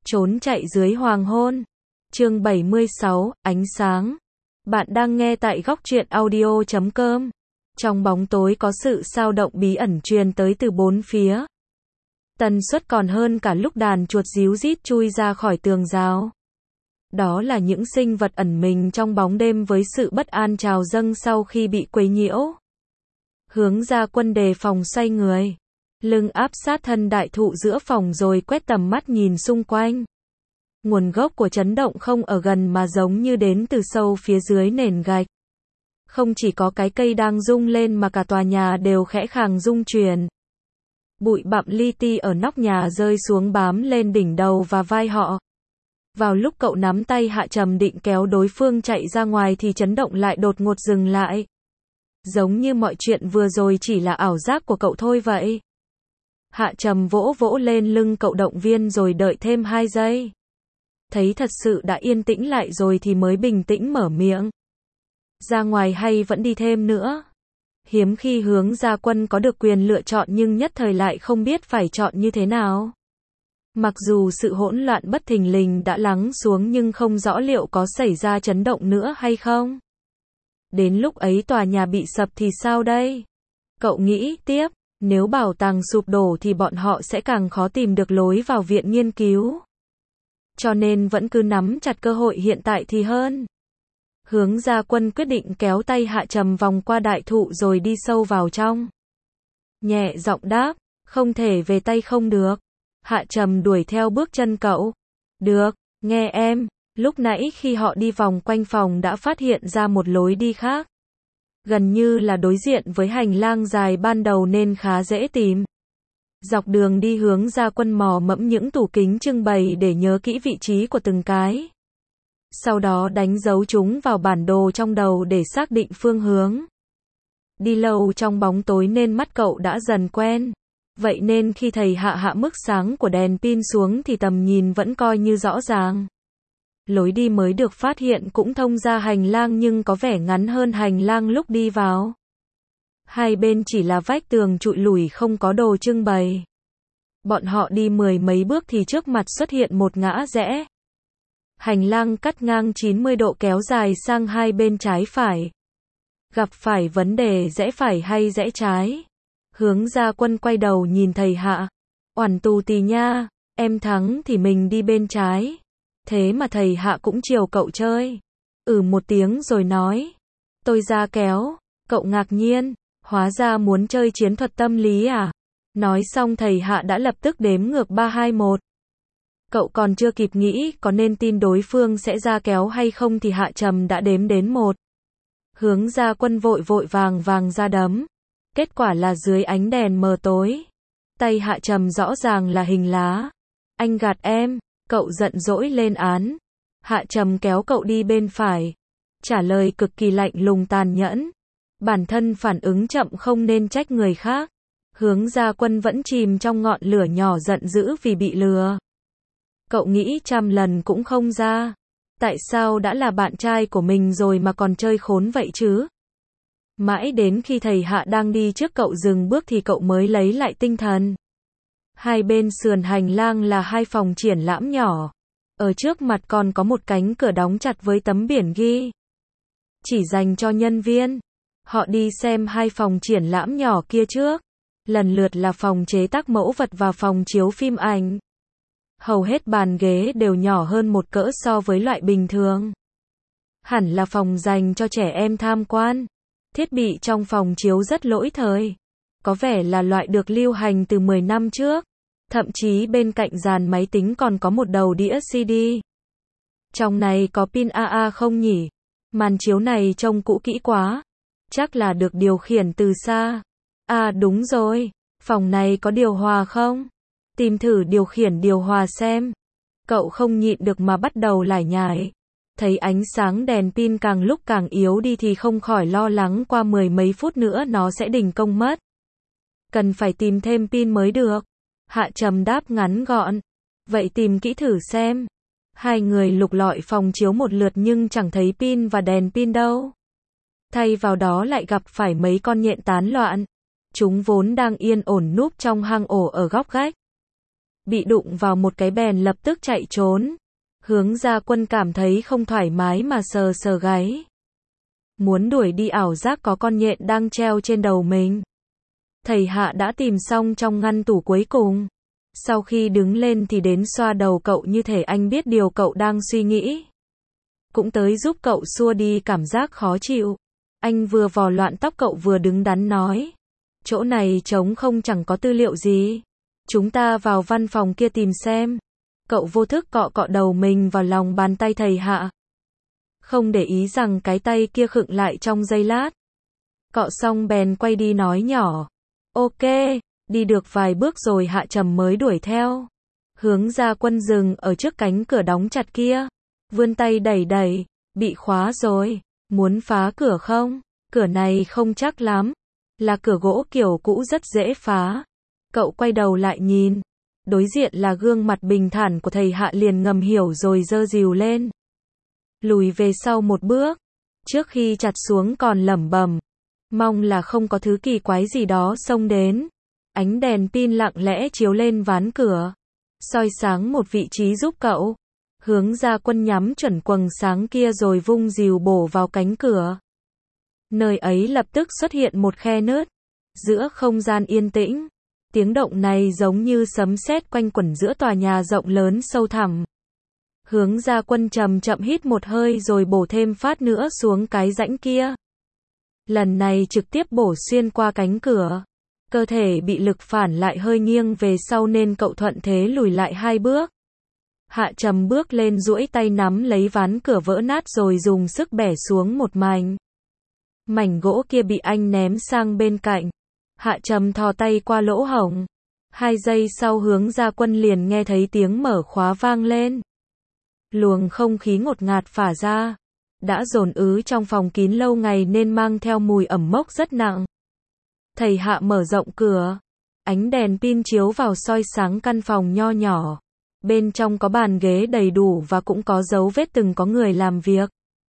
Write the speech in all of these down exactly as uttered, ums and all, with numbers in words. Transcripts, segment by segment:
Trốn chạy dưới hoàng hôn. Chương bảy mươi sáu, ánh sáng. Bạn đang nghe tại góc truyện audio chấm com. Trong bóng tối có sự sao động bí ẩn truyền tới từ bốn phía. Tần suất còn hơn cả lúc đàn chuột ríu rít chui ra khỏi tường rào. Đó là những sinh vật ẩn mình trong bóng đêm với sự bất an trào dâng sau khi bị quấy nhiễu. Hướng Gia Quân đề phòng xoay người, lưng áp sát thân đại thụ giữa phòng rồi quét tầm mắt nhìn xung quanh. Nguồn gốc của chấn động không ở gần mà giống như đến từ sâu phía dưới nền gạch. Không chỉ có cái cây đang rung lên mà cả tòa nhà đều khẽ khàng rung chuyển. Bụi bặm li ti ở nóc nhà rơi xuống bám lên đỉnh đầu và vai họ. Vào lúc cậu nắm tay Hạ Trầm định kéo đối phương chạy ra ngoài thì chấn động lại đột ngột dừng lại. Giống như mọi chuyện vừa rồi chỉ là ảo giác của cậu thôi vậy. Hạ Trầm vỗ vỗ lên lưng cậu động viên rồi đợi thêm hai giây. Thấy thật sự đã yên tĩnh lại rồi thì mới bình tĩnh mở miệng. Ra ngoài hay vẫn đi thêm nữa? Hiếm khi Hướng Gia Quân có được quyền lựa chọn nhưng nhất thời lại không biết phải chọn như thế nào. Mặc dù sự hỗn loạn bất thình lình đã lắng xuống nhưng không rõ liệu có xảy ra chấn động nữa hay không. Đến lúc ấy tòa nhà bị sập thì sao đây? Cậu nghĩ tiếp, nếu bảo tàng sụp đổ thì bọn họ sẽ càng khó tìm được lối vào viện nghiên cứu. Cho nên vẫn cứ nắm chặt cơ hội hiện tại thì hơn. Hướng Gia Quân quyết định kéo tay Hạ Trầm vòng qua đại thụ rồi đi sâu vào trong. Nhẹ giọng đáp, không thể về tay không được. Hạ Trầm đuổi theo bước chân cậu. Được, nghe em. Lúc nãy khi họ đi vòng quanh phòng đã phát hiện ra một lối đi khác. Gần như là đối diện với hành lang dài ban đầu nên khá dễ tìm. Dọc đường đi Hướng Gia Quân mò mẫm những tủ kính trưng bày để nhớ kỹ vị trí của từng cái. Sau đó đánh dấu chúng vào bản đồ trong đầu để xác định phương hướng. Đi lâu trong bóng tối nên mắt cậu đã dần quen. Vậy nên khi thầy hạ hạ mức sáng của đèn pin xuống thì tầm nhìn vẫn coi như rõ ràng. Lối đi mới được phát hiện cũng thông ra hành lang nhưng có vẻ ngắn hơn hành lang lúc đi vào. Hai bên chỉ là vách tường trụi lủi không có đồ trưng bày. Bọn họ đi mười mấy bước thì trước mặt xuất hiện một ngã rẽ. Hành lang cắt ngang chín mươi độ kéo dài sang hai bên trái phải. Gặp phải vấn đề rẽ phải hay rẽ trái? Hướng Gia Quân quay đầu nhìn thầy hạ. Oản tù tì nha, em thắng thì mình đi bên trái. Thế mà thầy hạ cũng chiều cậu chơi. Ừ một tiếng rồi nói. Tôi ra kéo. Cậu ngạc nhiên. Hóa ra muốn chơi chiến thuật tâm lý à? Nói xong thầy hạ đã lập tức đếm ngược ba hai một. Cậu còn chưa kịp nghĩ có nên tin đối phương sẽ ra kéo hay không thì Hạ Trầm đã đếm đến một. Hướng Gia Quân vội vội vàng vàng ra đấm. Kết quả là dưới ánh đèn mờ tối. Tay Hạ Trầm rõ ràng là hình lá. Anh gạt em. Cậu giận dỗi lên án. Hạ Trầm kéo cậu đi bên phải. Trả lời cực kỳ lạnh lùng tàn nhẫn. Bản thân phản ứng chậm không nên trách người khác. Hướng Gia Quân vẫn chìm trong ngọn lửa nhỏ giận dữ vì bị lừa. Cậu nghĩ trăm lần cũng không ra. Tại sao đã là bạn trai của mình rồi mà còn chơi khốn vậy chứ? Mãi đến khi thầy hạ đang đi trước cậu dừng bước thì cậu mới lấy lại tinh thần. Hai bên sườn hành lang là hai phòng triển lãm nhỏ. Ở trước mặt còn có một cánh cửa đóng chặt với tấm biển ghi. Chỉ dành cho nhân viên. Họ đi xem hai phòng triển lãm nhỏ kia trước. Lần lượt là phòng chế tác mẫu vật và phòng chiếu phim ảnh. Hầu hết bàn ghế đều nhỏ hơn một cỡ so với loại bình thường. Hẳn là phòng dành cho trẻ em tham quan. Thiết bị trong phòng chiếu rất lỗi thời. Có vẻ là loại được lưu hành từ mười năm trước. Thậm chí bên cạnh dàn máy tính còn có một đầu đĩa xê đê. Trong này có pin a a không nhỉ? Màn chiếu này trông cũ kỹ quá. Chắc là được điều khiển từ xa. À đúng rồi. Phòng này có điều hòa không? Tìm thử điều khiển điều hòa xem. Cậu không nhịn được mà bắt đầu lải nhải. Thấy ánh sáng đèn pin càng lúc càng yếu đi thì không khỏi lo lắng qua mười mấy phút nữa nó sẽ đình công mất. Cần phải tìm thêm pin mới được. Hạ Trầm đáp ngắn gọn. Vậy tìm kỹ thử xem. Hai người lục lọi phòng chiếu một lượt nhưng chẳng thấy pin và đèn pin đâu. Thay vào đó lại gặp phải mấy con nhện tán loạn. Chúng vốn đang yên ổn núp trong hang ổ ở góc gách. bị đụng vào một cái bèn lập tức chạy trốn. Hướng Gia Quân cảm thấy không thoải mái mà sờ sờ gáy. Muốn đuổi đi ảo giác có con nhện đang treo trên đầu mình. Thầy Hạ đã tìm xong trong ngăn tủ cuối cùng. Sau khi đứng lên thì đến xoa đầu cậu như thể anh biết điều cậu đang suy nghĩ. Cũng tới giúp cậu xua đi cảm giác khó chịu. Anh vừa vò loạn tóc cậu vừa đứng đắn nói. Chỗ này trống không, chẳng có tư liệu gì. Chúng ta vào văn phòng kia tìm xem. Cậu vô thức cọ cọ đầu mình vào lòng bàn tay thầy Hạ. Không để ý rằng cái tay kia khựng lại trong giây lát. Cọ xong bèn quay đi nói nhỏ. Ok, đi được vài bước rồi Hạ Trầm mới đuổi theo. Hướng Gia Quân dừng ở trước cánh cửa đóng chặt kia. Vươn tay đẩy đẩy, bị khóa rồi. Muốn phá cửa không? Cửa này không chắc lắm. Là cửa gỗ kiểu cũ rất dễ phá. Cậu quay đầu lại nhìn. Đối diện là gương mặt bình thản của thầy Hạ, liền ngầm hiểu rồi giơ dìu lên. Lùi về sau một bước. Trước khi chặt xuống còn lẩm bẩm. Mong là không có thứ kỳ quái gì đó xông đến. Ánh đèn pin lặng lẽ chiếu lên ván cửa. Soi sáng một vị trí giúp cậu. Hướng Gia Quân nhắm chuẩn quầng sáng kia rồi vung dìu bổ vào cánh cửa. Nơi ấy lập tức xuất hiện một khe nứt. Giữa không gian yên tĩnh. Tiếng động này giống như sấm sét quanh quẩn giữa tòa nhà rộng lớn sâu thẳm. Hướng Gia Quân chậm chậm hít một hơi rồi bổ thêm phát nữa xuống cái rãnh kia. Lần này trực tiếp bổ xuyên qua cánh cửa. Cơ thể bị lực phản lại hơi nghiêng về sau nên cậu thuận thế lùi lại hai bước. Hạ Trầm bước lên duỗi tay nắm lấy ván cửa vỡ nát rồi dùng sức bẻ xuống một mảnh. Mảnh gỗ kia bị anh ném sang bên cạnh. Hạ Trầm thò tay qua lỗ hổng. Hai giây sau Hướng Gia Quân liền nghe thấy tiếng mở khóa vang lên. Luồng không khí ngột ngạt phả ra. Đã dồn ứ trong phòng kín lâu ngày nên mang theo mùi ẩm mốc rất nặng. Thầy Hạ mở rộng cửa. Ánh đèn pin chiếu vào soi sáng căn phòng nho nhỏ. Bên trong có bàn ghế đầy đủ và cũng có dấu vết từng có người làm việc.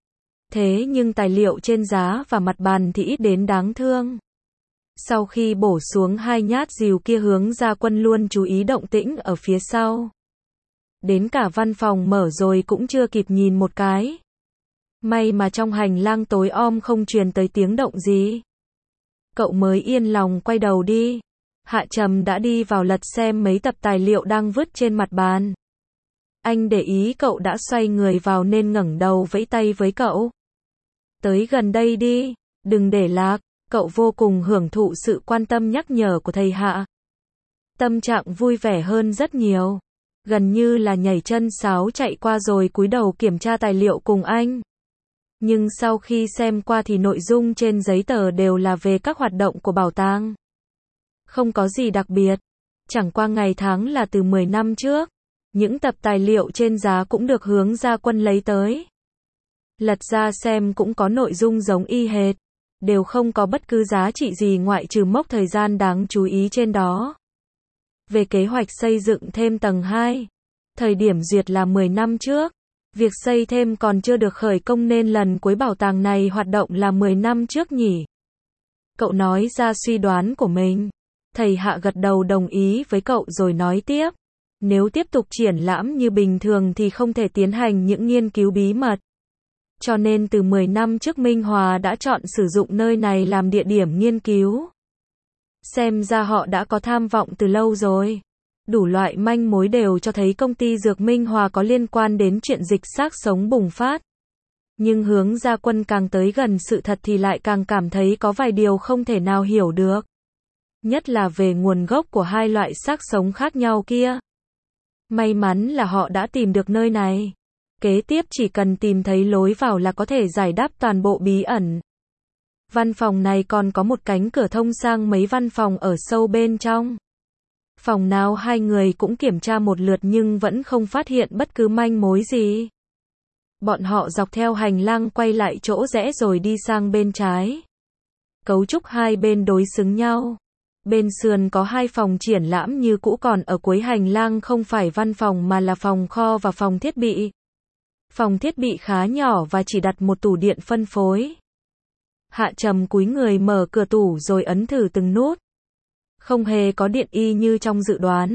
Thế nhưng tài liệu trên giá và mặt bàn thì ít đến đáng thương. Sau khi bổ xuống hai nhát dìu kia, Hướng Gia Quân luôn chú ý động tĩnh ở phía sau. Đến cả văn phòng mở rồi cũng chưa kịp nhìn một cái. May mà trong hành lang tối om không truyền tới tiếng động gì. Cậu mới yên lòng quay đầu đi. Hạ Trầm đã đi vào lật xem mấy tập tài liệu đang vứt trên mặt bàn. Anh để ý cậu đã xoay người vào nên ngẩng đầu vẫy tay với cậu. Tới gần đây đi, đừng để lạc. Cậu vô cùng hưởng thụ sự quan tâm nhắc nhở của thầy Hạ. Tâm trạng vui vẻ hơn rất nhiều. Gần như là nhảy chân sáo chạy qua rồi cúi đầu kiểm tra tài liệu cùng anh. Nhưng sau khi xem qua thì nội dung trên giấy tờ đều là về các hoạt động của bảo tàng. Không có gì đặc biệt. Chẳng qua ngày tháng là từ mười năm trước. Những tập tài liệu trên giá cũng được Hướng Gia Quân lấy tới. Lật ra xem cũng có nội dung giống y hệt. Đều không có bất cứ giá trị gì ngoại trừ mốc thời gian đáng chú ý trên đó. Về kế hoạch xây dựng thêm tầng hai. Thời điểm duyệt là mười năm trước. Việc xây thêm còn chưa được khởi công nên lần cuối bảo tàng này hoạt động là mười năm trước nhỉ. Cậu nói ra suy đoán của mình. Thầy Hạ gật đầu đồng ý với cậu rồi nói tiếp. Nếu tiếp tục triển lãm như bình thường thì không thể tiến hành những nghiên cứu bí mật. Cho nên từ mười năm trước Minh Hòa đã chọn sử dụng nơi này làm địa điểm nghiên cứu. Xem ra họ đã có tham vọng từ lâu rồi. Đủ loại manh mối đều cho thấy công ty dược Minh Hòa có liên quan đến chuyện dịch xác sống bùng phát. Nhưng Hướng Gia Quân càng tới gần sự thật thì lại càng cảm thấy có vài điều không thể nào hiểu được. Nhất là về nguồn gốc của hai loại xác sống khác nhau kia. May mắn là họ đã tìm được nơi này. Kế tiếp chỉ cần tìm thấy lối vào là có thể giải đáp toàn bộ bí ẩn. Văn phòng này còn có một cánh cửa thông sang mấy văn phòng ở sâu bên trong. Phòng nào hai người cũng kiểm tra một lượt nhưng vẫn không phát hiện bất cứ manh mối gì. Bọn họ dọc theo hành lang quay lại chỗ rẽ rồi đi sang bên trái. Cấu trúc hai bên đối xứng nhau. Bên sườn có hai phòng triển lãm như cũ, còn ở cuối hành lang không phải văn phòng mà là phòng kho và phòng thiết bị. Phòng thiết bị khá nhỏ và chỉ đặt một tủ điện phân phối. Hạ Trầm cúi người mở cửa tủ rồi ấn thử từng nút. Không hề có điện y như trong dự đoán.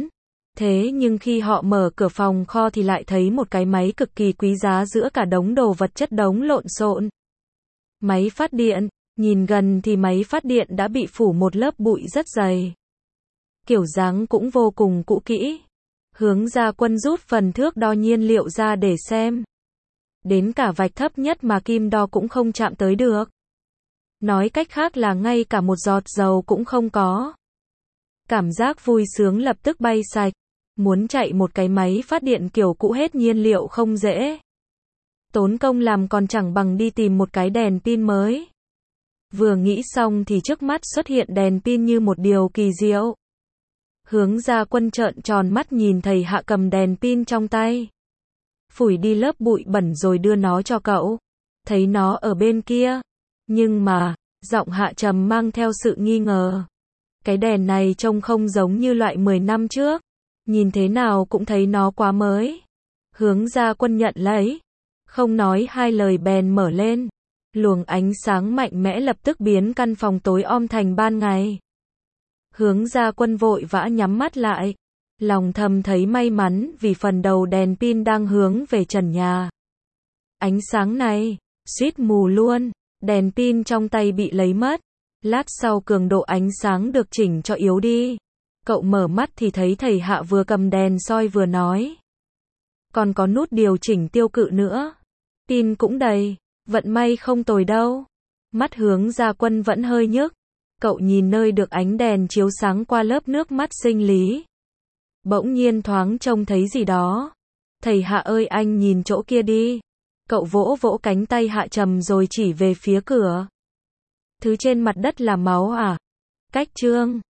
Thế nhưng khi họ mở cửa phòng kho thì lại thấy một cái máy cực kỳ quý giá giữa cả đống đồ vật chất đống lộn xộn. Máy phát điện, nhìn gần thì máy phát điện đã bị phủ một lớp bụi rất dày. Kiểu dáng cũng vô cùng cũ kỹ. Hướng Gia Quân rút phần thước đo nhiên liệu ra để xem. Đến cả vạch thấp nhất mà kim đo cũng không chạm tới được. Nói cách khác là ngay cả một giọt dầu cũng không có. Cảm giác vui sướng lập tức bay sạch. Muốn chạy một cái máy phát điện kiểu cũ hết nhiên liệu không dễ. Tốn công làm còn chẳng bằng đi tìm một cái đèn pin mới. Vừa nghĩ xong thì trước mắt xuất hiện đèn pin như một điều kỳ diệu. Hướng Gia Quân trợn tròn mắt nhìn thầy Hạ cầm đèn pin trong tay. Phủi đi lớp bụi bẩn rồi đưa nó cho cậu. Thấy nó ở bên kia. Nhưng mà, giọng Hạ trầm mang theo sự nghi ngờ. Cái đèn này trông không giống như loại mười năm trước. Nhìn thế nào cũng thấy nó quá mới. Hướng Gia Quân nhận lấy. Không nói hai lời bèn mở lên. Luồng ánh sáng mạnh mẽ lập tức biến căn phòng tối om thành ban ngày. Hướng Gia Quân vội vã nhắm mắt lại. Lòng thầm thấy may mắn vì phần đầu đèn pin đang hướng về trần nhà. Ánh sáng này, suýt mù luôn. Đèn pin trong tay bị lấy mất. Lát sau cường độ ánh sáng được chỉnh cho yếu đi. Cậu mở mắt thì thấy thầy Hạ vừa cầm đèn soi vừa nói. Còn có nút điều chỉnh tiêu cự nữa. Pin cũng đầy, vận may không tồi đâu. Mắt Hướng Gia Quân vẫn hơi nhức. Cậu nhìn nơi được ánh đèn chiếu sáng qua lớp nước mắt sinh lý. Bỗng nhiên thoáng trông thấy gì đó. Thầy Hạ ơi anh nhìn chỗ kia đi. Cậu vỗ vỗ cánh tay Hạ trầm rồi chỉ về phía cửa. Thứ trên mặt đất là máu à? Cách chương